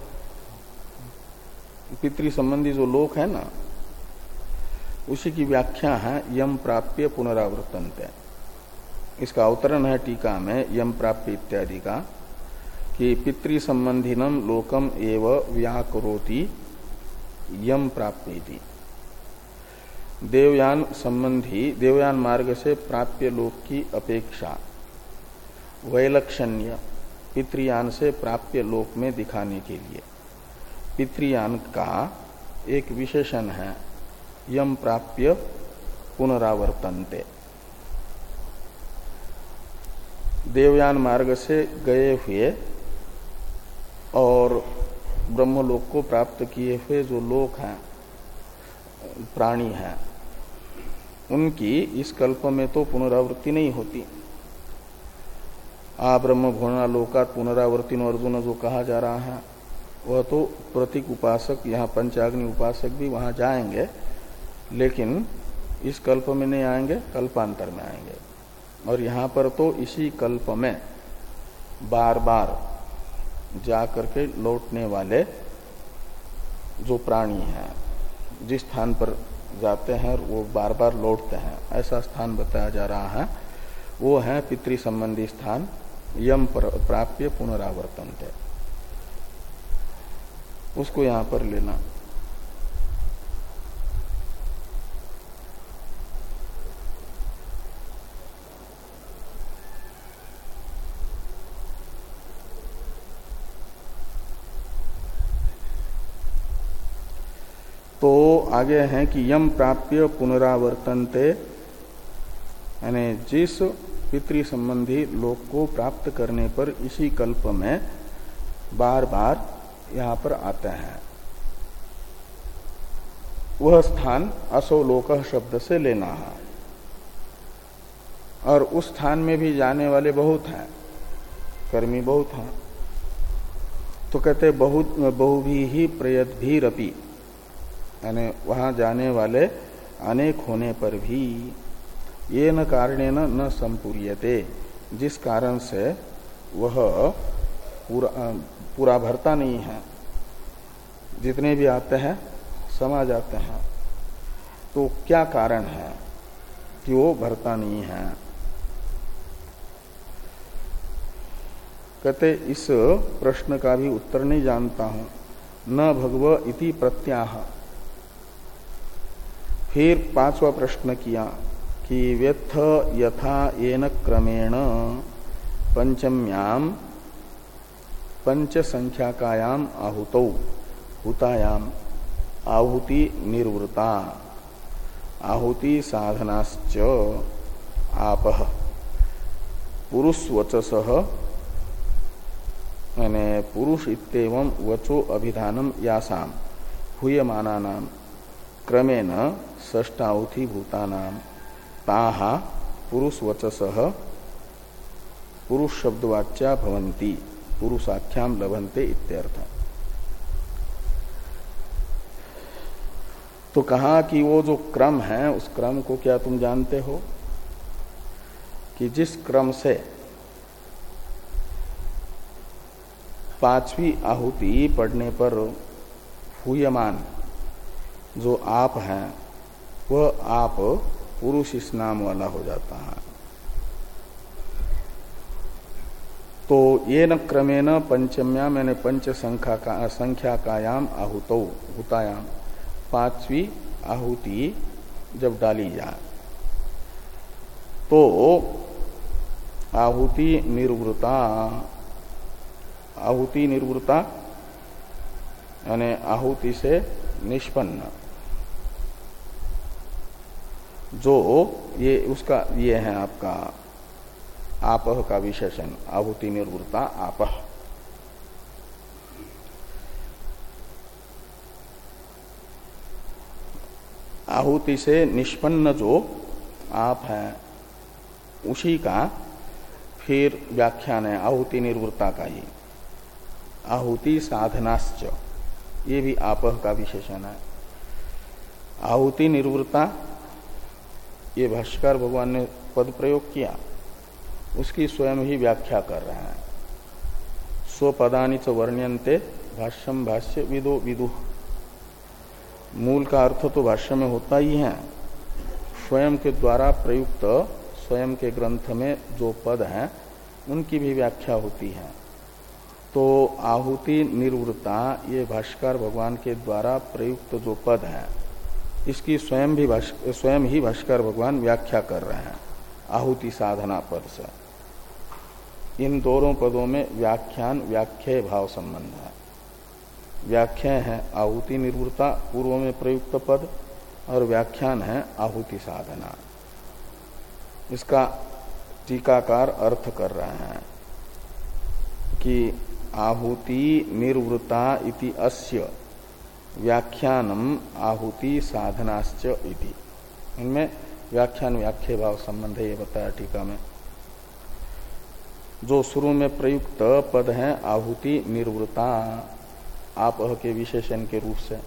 पितृ संबंधी जो लोक है ना, उसी की व्याख्या है यम प्राप्य पुनरावर्तन्ते। इसका अवतरण है टीका में यम प्राप्य इत्यादि का कि पितृ संबंधिनम लोकम एव व्याकरोति यम प्राप्येति। देवयान संबंधी, देवयान मार्ग से प्राप्य लोक की अपेक्षा वैलक्षण्य पितृयान से प्राप्य लोक में दिखाने के लिए पितृयान का एक विशेषण है यम प्राप्य पुनरावर्तन्ते। देवयान मार्ग से गए हुए और ब्रह्मलोक को प्राप्त किए हुए जो लोक हैं, प्राणी हैं, उनकी इस कल्प में तो पुनरावृत्ति नहीं होती। आ ब्रह्म भुवना लोकात् पुनरावर्तिनो अर्जुन जो कहा जा रहा है, वह तो प्रतीक उपासक, यहाँ पंचाग्नि उपासक भी वहां जाएंगे, लेकिन इस कल्प में नहीं आएंगे, कल्पांतर में आएंगे। और यहाँ पर तो इसी कल्प में बार बार जा करके लौटने वाले जो प्राणी हैं, जिस स्थान पर जाते हैं वो बार बार लौटते हैं, ऐसा स्थान बताया जा रहा है, वो है पितृ संबंधी स्थान यम प्राप्य पुनरावर्तन्ते। उसको यहां पर लेना। तो आगे है कि यम प्राप्य पुनरावर्तन्ते, यानी जिस पितृ संबंधी लोक को प्राप्त करने पर इसी कल्प में बार बार यहाँ पर आते हैं, वह स्थान असोलोक शब्द से लेना है। और उस स्थान में भी जाने वाले बहुत हैं, कर्मी बहुत हैं। तो कहते बहुत बहुभी ही प्रयद्भिरपि, यानी वहां जाने वाले अनेक होने पर भी ये न कारणेन न संपूर्यते, जिस कारण से वह पूरा पूरा भरता नहीं है। जितने भी आते हैं समा जाते हैं। तो क्या कारण है कि वो भरता नहीं है? कहते इस प्रश्न का भी उत्तर नहीं जानता हूं। न भगव इति प्रत्याह। फिर पांचवा प्रश्न किया कि व्यथ यथा येन क्रमेण पंचम्याम पंच संख्याकायाम आहुतौ हुतायाम आहुति निर्वृता आहुति साधनाश्च आपः पुरुषवचसः, यानी पुरुष इत्येवं वचो अभिधानम यासाम हुयमानानाम क्रमेण षष्ठाहुति भूतानाम ताहा पुरुषवचसः पुरुष शब्दवाच्या भवन्ति पुरुषाख्याम लभन्ते इत्यर्थ। तो कहा कि वो जो क्रम है उस क्रम को क्या तुम जानते हो कि जिस क्रम से पांचवी आहुति पढ़ने पर हुयमान जो आप हैं वह आप पुरुष इस नाम वाला हो जाता है। तो ये न क्रमेण पंचम्याम यानी पंच संख्या का संख्या कायाम आहुतौ हुतायाम, पांचवी आहुति जब डाली जाए तो आहुति निर्वृता, आहुति निर्वृता यानी आहुति से निष्पन्न, जो ये उसका ये है आपका आपह का विशेषण, आहुति निर्वृता आपह। आहुति से निष्पन्न जो आप है उसी का फिर व्याख्यान है आहुति निर्वृत्ता का ही। आहुति साधनाश्च, ये भी आपह का विशेषण है। आहुति निर्वृत्ता, ये भाष्यकार भगवान ने पद प्रयोग किया, उसकी स्वयं ही व्याख्या कर रहे हैं। स्वपदानि च वर्ण्यन्ते भाष्यम भाष्य विदो विदुः। मूल का अर्थ तो भाष्य में होता ही है, स्वयं के द्वारा प्रयुक्त स्वयं के ग्रंथ में जो पद हैं उनकी भी व्याख्या होती है। तो आहुति निर्वृत्ता, ये भाष्यकार भगवान के द्वारा प्रयुक्त जो पद है इसकी स्वयं भी स्वयं ही भाष्यकार भगवान व्याख्या कर रहे हैं आहुति साधना पद से। इन दोनों पदों में व्याख्यान व्याख्या भाव संबंध है। व्याख्या है आहुति निर्वृत्ता पूर्व में प्रयुक्त पद, और व्याख्यान है आहुति साधना। इसका टीकाकार अर्थ कर रहे हैं कि आहुति निर्वृत्ता इति अस्य व्याख्यानम आहुति साधनाश्च इति। इनमें व्याख्यान व्याख्या भाव संबंध है, ये बताया टीका में। जो शुरू में प्रयुक्त पद है आहुति निर्वृत्ता, आपह के विशेषण के रूप से,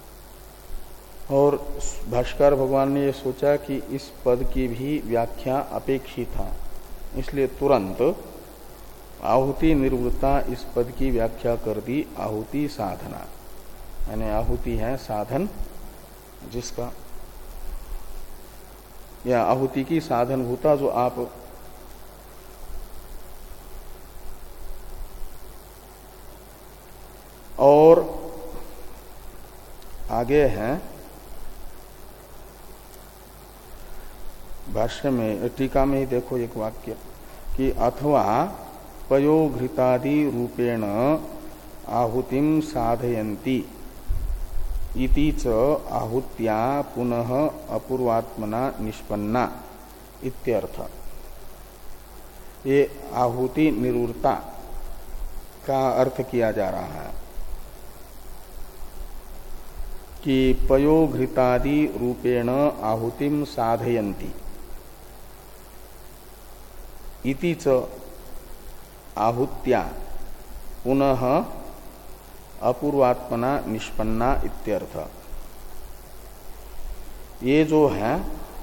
और भाष्यकार भगवान ने ये सोचा कि इस पद की भी व्याख्या अपेक्षित है, इसलिए तुरंत आहुति निर्वृत्ता इस पद की व्याख्या कर दी आहुति साधना। यानी आहुति है साधन जिसका, या आहुति की साधन भूता जो आप और आगे हैं भाष्य में, टीका में ही देखो एक वाक्य कि अथवा पयोघृतादि रूपेण आहुतिम साधयन्ति इति च आहुत्या पुनः अपूर्वात्मना निष्पन्ना इत्यर्थ। ये आहुति निर्वृत्ता का अर्थ किया जा रहा है कि पयोघृतादि रूपेण आहुतिम साधयन्ति इति च आहुत्या पुनः अपूर्वात्मना निष्पन्ना इत्यर्थ। ये जो है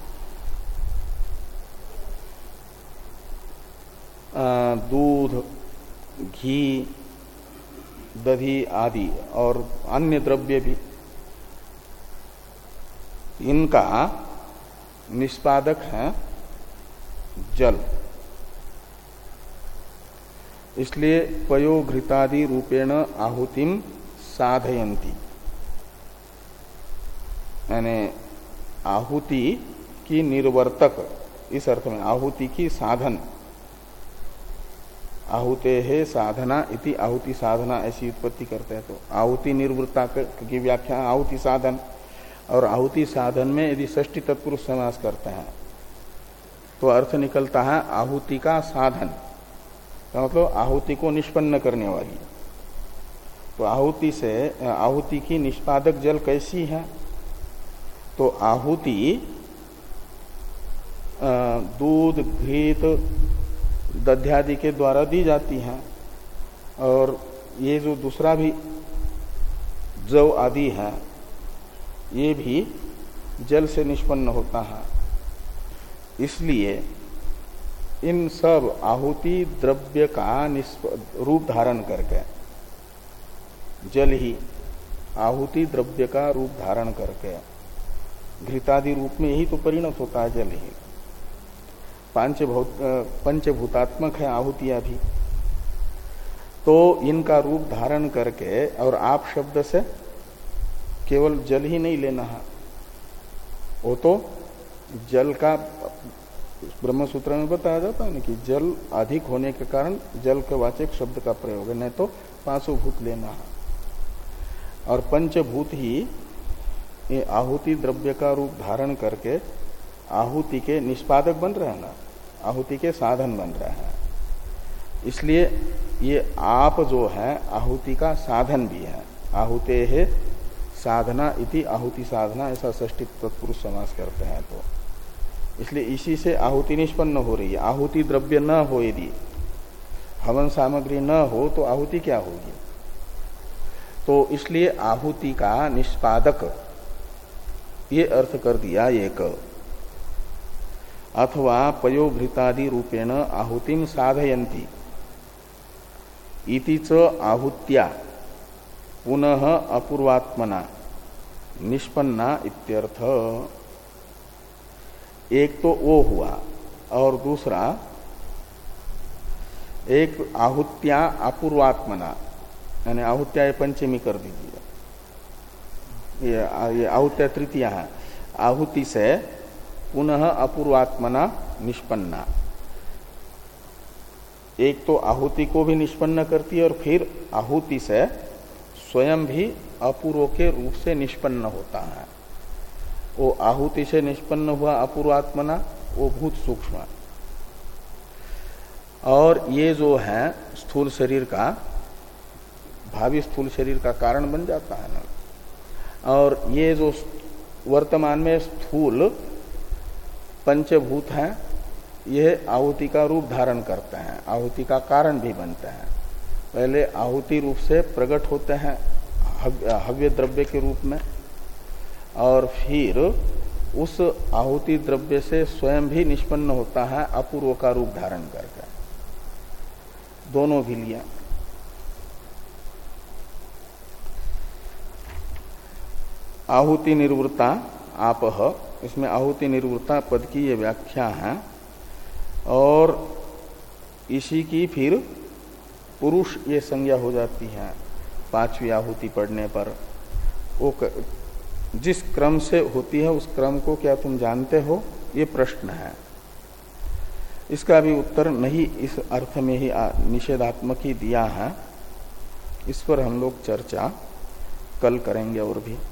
दूध, घी, दही आदि और अन्य द्रव्य भी, इनका निष्पादक है जल। इसलिए पयोघृतादि रूपेण आहुतिम साधयन्ति, यानी आहुति की निर्वर्तक, इस अर्थ में आहुति की साधन, आहुते है साधना इति आहुति साधना ऐसी उत्पत्ति करते हैं। तो आहुति निर्वृत्ता की व्याख्या आहुति साधन, और आहुति साधन में यदि षष्ठी तत्पुरुष समास करते हैं तो अर्थ निकलता है आहुति का साधन, का मतलब आहुति को निष्पन्न करने वाली। तो आहुति से आहुति की निष्पादक जल कैसी है? तो आहुति दूध, घृत, दध्यादि के द्वारा दी जाती है, और ये जो दूसरा भी जव आदि है ये भी जल से निष्पन्न होता है। इसलिए इन सब आहुति द्रव्य का रूप धारण करके, जल ही आहुति द्रव्य का रूप धारण करके, घृतादि रूप में यही तो परिणत होता है जल ही। पंचभूत पंचभूतात्मक है आहुतियां भी, तो इनका रूप धारण करके, और आप शब्द से केवल जल ही नहीं लेना है, वो तो जल का ब्रह्म सूत्र में बताया जाता है ना कि जल अधिक होने के कारण जल के वाचक शब्द का प्रयोग है, नहीं तो पांचों भूत लेना है। और पंचभूत ही ये आहुति द्रव्य का रूप धारण करके आहुति के निष्पादक बन रहे हैं ना, आहुति के साधन बन रहे हैं। इसलिए ये आप जो है आहुति का साधन भी है। आहुते है साधना इति आहुति साधना, ऐसा षष्ठी तत्पुरुष समास करते हैं। तो इसलिए इसी से आहुति निष्पन्न हो रही है। आहुति द्रव्य न हो, यदि हवन सामग्री न हो तो आहुति क्या होगी। तो इसलिए आहुति का निष्पादक ये अर्थ कर दिया एक। अथवा पयोभृतादि रूपेण आहुतिम साधयन्ति इति च आहुत्या पुनः अपूर्वात्मना निष्पन्ना इत्यर्थ। एक तो वो हुआ, और दूसरा एक आहुत्या अपूर्वात्मना, यानी आहुत्या ये पंचमी कर दीजिए, ये ये आहुत्या तृतीया है। आहुति से पुनः अपूर्वात्मना निष्पन्ना, एक तो आहुति को भी निष्पन्न करती है और फिर आहुति से स्वयं भी अपूर्व के रूप से निष्पन्न होता है। वो आहुति से निष्पन्न हुआ अपूर्वात्मना, वो भूत सूक्ष्म, और ये जो है स्थूल शरीर का, भावी स्थूल शरीर का कारण बन जाता है ना। और ये जो वर्तमान में स्थूल पंचभूत हैं, यह आहुति का रूप धारण करते हैं, आहुति का कारण भी बनते हैं। पहले आहुति रूप से प्रकट होते हैं हव्य द्रव्य के रूप में, और फिर उस आहुति द्रव्य से स्वयं भी निष्पन्न होता है अपूर्व का रूप धारण करके। दोनों भी लिया। आहुति निर्वृत्ता आपह, इसमें आहुति निर्वृत्ता पद की ये व्याख्या है, और इसी की फिर पुरुष ये संज्ञा हो जाती है पांचवी आहुति पढ़ने पर। वो जिस क्रम से होती है उस क्रम को क्या तुम जानते हो, ये प्रश्न है। इसका भी उत्तर नहीं इस अर्थ में ही निषेधात्मक ही दिया है। इस पर हम लोग चर्चा कल करेंगे और भी।